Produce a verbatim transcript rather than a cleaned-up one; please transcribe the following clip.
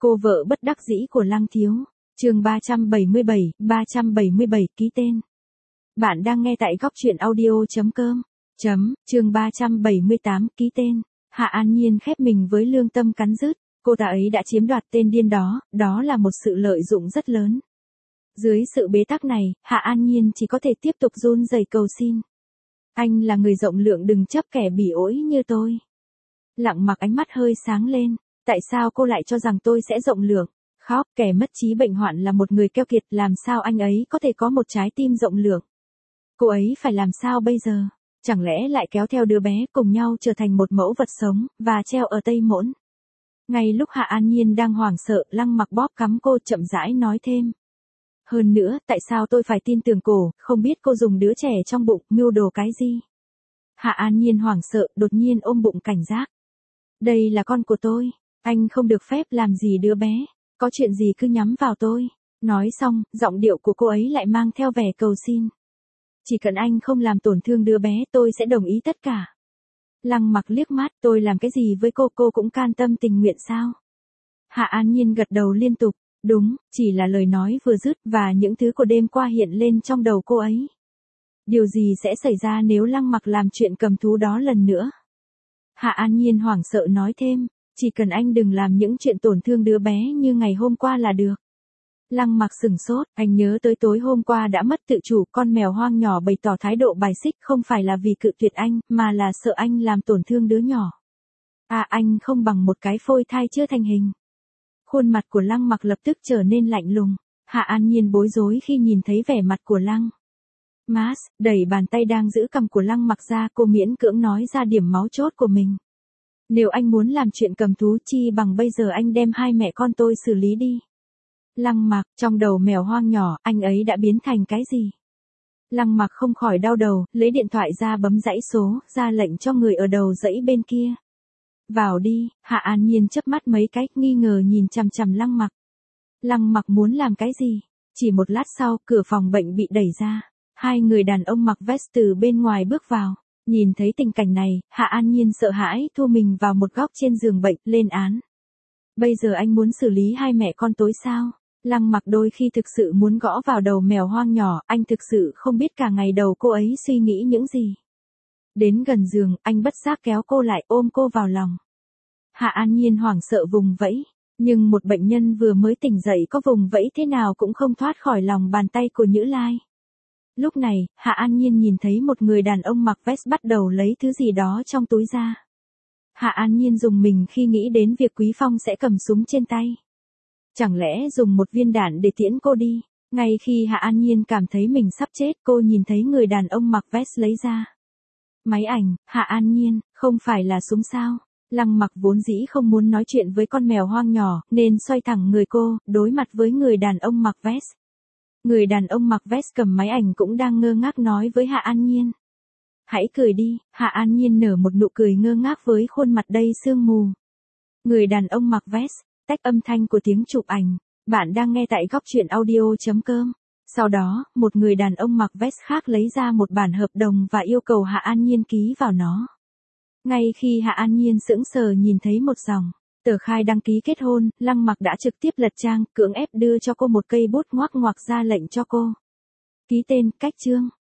Cô vợ bất đắc dĩ của Lăng Thiếu. Chương ba trăm bảy mươi bảy, ba trăm bảy mươi bảy ký tên. Bạn đang nghe tại góc truyện audio chấm com. Chấm, chương ba trăm bảy mươi tám ký tên. Hạ An Nhiên khép mình với lương tâm cắn rứt, cô ta ấy đã chiếm đoạt tên điên đó, đó là một sự lợi dụng rất lớn. Dưới sự bế tắc này, Hạ An Nhiên chỉ có thể tiếp tục run rẩy cầu xin. Anh là người rộng lượng, đừng chấp kẻ bỉ ổi như tôi. Lặng Mặc ánh mắt hơi sáng lên, tại sao cô lại cho rằng tôi sẽ rộng lượng? Khóc, kẻ mất trí bệnh hoạn là một người keo kiệt, làm sao anh ấy có thể có một trái tim rộng lượng? Cô ấy phải làm sao bây giờ? Chẳng lẽ lại kéo theo đứa bé cùng nhau trở thành một mẫu vật sống, và treo ở Tây Mỗn? Ngay lúc Hạ An Nhiên đang hoảng sợ, Lăng Mặc bóp cắm cô, chậm rãi nói thêm. Hơn nữa, tại sao tôi phải tin tưởng cô, không biết cô dùng đứa trẻ trong bụng, mưu đồ cái gì? Hạ An Nhiên hoảng sợ, đột nhiên ôm bụng cảnh giác. Đây là con của tôi, anh không được phép làm gì đứa bé, có chuyện gì cứ nhắm vào tôi. Nói xong, giọng điệu của cô ấy lại mang theo vẻ cầu xin. Chỉ cần anh không làm tổn thương đứa bé, tôi sẽ đồng ý tất cả. Lăng Mặc liếc mắt, tôi làm cái gì với cô, cô cũng can tâm tình nguyện sao? Hạ An Nhiên gật đầu liên tục, đúng, chỉ là lời nói vừa dứt và những thứ của đêm qua hiện lên trong đầu cô ấy. Điều gì sẽ xảy ra nếu Lăng Mặc làm chuyện cầm thú đó lần nữa? Hạ An Nhiên hoảng sợ nói thêm, chỉ cần anh đừng làm những chuyện tổn thương đứa bé như ngày hôm qua là được. Lăng Mặc sửng sốt, anh nhớ tới tối hôm qua đã mất tự chủ, con mèo hoang nhỏ bày tỏ thái độ bài xích không phải là vì cự tuyệt anh, mà là sợ anh làm tổn thương đứa nhỏ. À, anh không bằng một cái phôi thai chưa thành hình. Khuôn mặt của Lăng Mặc lập tức trở nên lạnh lùng. Hạ An Nhiên bối rối khi nhìn thấy vẻ mặt của Lăng Mas, đẩy bàn tay đang giữ cằm của Lăng Mặc ra, cô miễn cưỡng nói ra điểm máu chốt của mình. Nếu anh muốn làm chuyện cầm thú, chi bằng bây giờ anh đem hai mẹ con tôi xử lý đi. Lăng Mặc, trong đầu mèo hoang nhỏ, anh ấy đã biến thành cái gì? Lăng Mặc không khỏi đau đầu, lấy điện thoại ra bấm dãy số, ra lệnh cho người ở đầu dãy bên kia. Vào đi. Hạ An Nhiên chớp mắt mấy cái, nghi ngờ nhìn chằm chằm Lăng Mặc. Lăng Mặc muốn làm cái gì? Chỉ một lát sau, cửa phòng bệnh bị đẩy ra. Hai người đàn ông mặc vest từ bên ngoài bước vào. Nhìn thấy tình cảnh này, Hạ An Nhiên sợ hãi, thu mình vào một góc trên giường bệnh, lên án. Bây giờ anh muốn xử lý hai mẹ con tối sao? Lăng Mặc đôi khi thực sự muốn gõ vào đầu mèo hoang nhỏ, anh thực sự không biết cả ngày đầu cô ấy suy nghĩ những gì. Đến gần giường, anh bất giác kéo cô lại, ôm cô vào lòng. Hạ An Nhiên hoảng sợ vùng vẫy, nhưng một bệnh nhân vừa mới tỉnh dậy có vùng vẫy thế nào cũng không thoát khỏi lòng bàn tay của Nhữ Lai. Lúc này, Hạ An Nhiên nhìn thấy một người đàn ông mặc vest bắt đầu lấy thứ gì đó trong túi ra. Hạ An Nhiên dùng mình khi nghĩ đến việc Quý Phong sẽ cầm súng trên tay. Chẳng lẽ dùng một viên đạn để tiễn cô đi? Ngay khi Hạ An Nhiên cảm thấy mình sắp chết, cô nhìn thấy người đàn ông mặc vest lấy ra máy ảnh. Hạ An Nhiên, không phải là súng sao? Lăng Mặc vốn dĩ không muốn nói chuyện với con mèo hoang nhỏ, nên xoay thẳng người cô, đối mặt với người đàn ông mặc vest. Người đàn ông mặc vest cầm máy ảnh cũng đang ngơ ngác nói với Hạ An Nhiên. Hãy cười đi. Hạ An Nhiên nở một nụ cười ngơ ngác với khuôn mặt đầy sương mù. Người đàn ông mặc vest, tách âm thanh của tiếng chụp ảnh. Bạn đang nghe tại góc truyện audio chấm com. Sau đó, một người đàn ông mặc vest khác lấy ra một bản hợp đồng và yêu cầu Hạ An Nhiên ký vào nó. Ngay khi Hạ An Nhiên sững sờ nhìn thấy một dòng tờ khai đăng ký kết hôn, Lăng Mặc đã trực tiếp lật trang, cưỡng ép đưa cho cô một cây bút ngoác ngoạc ra lệnh cho cô ký tên, cách chương.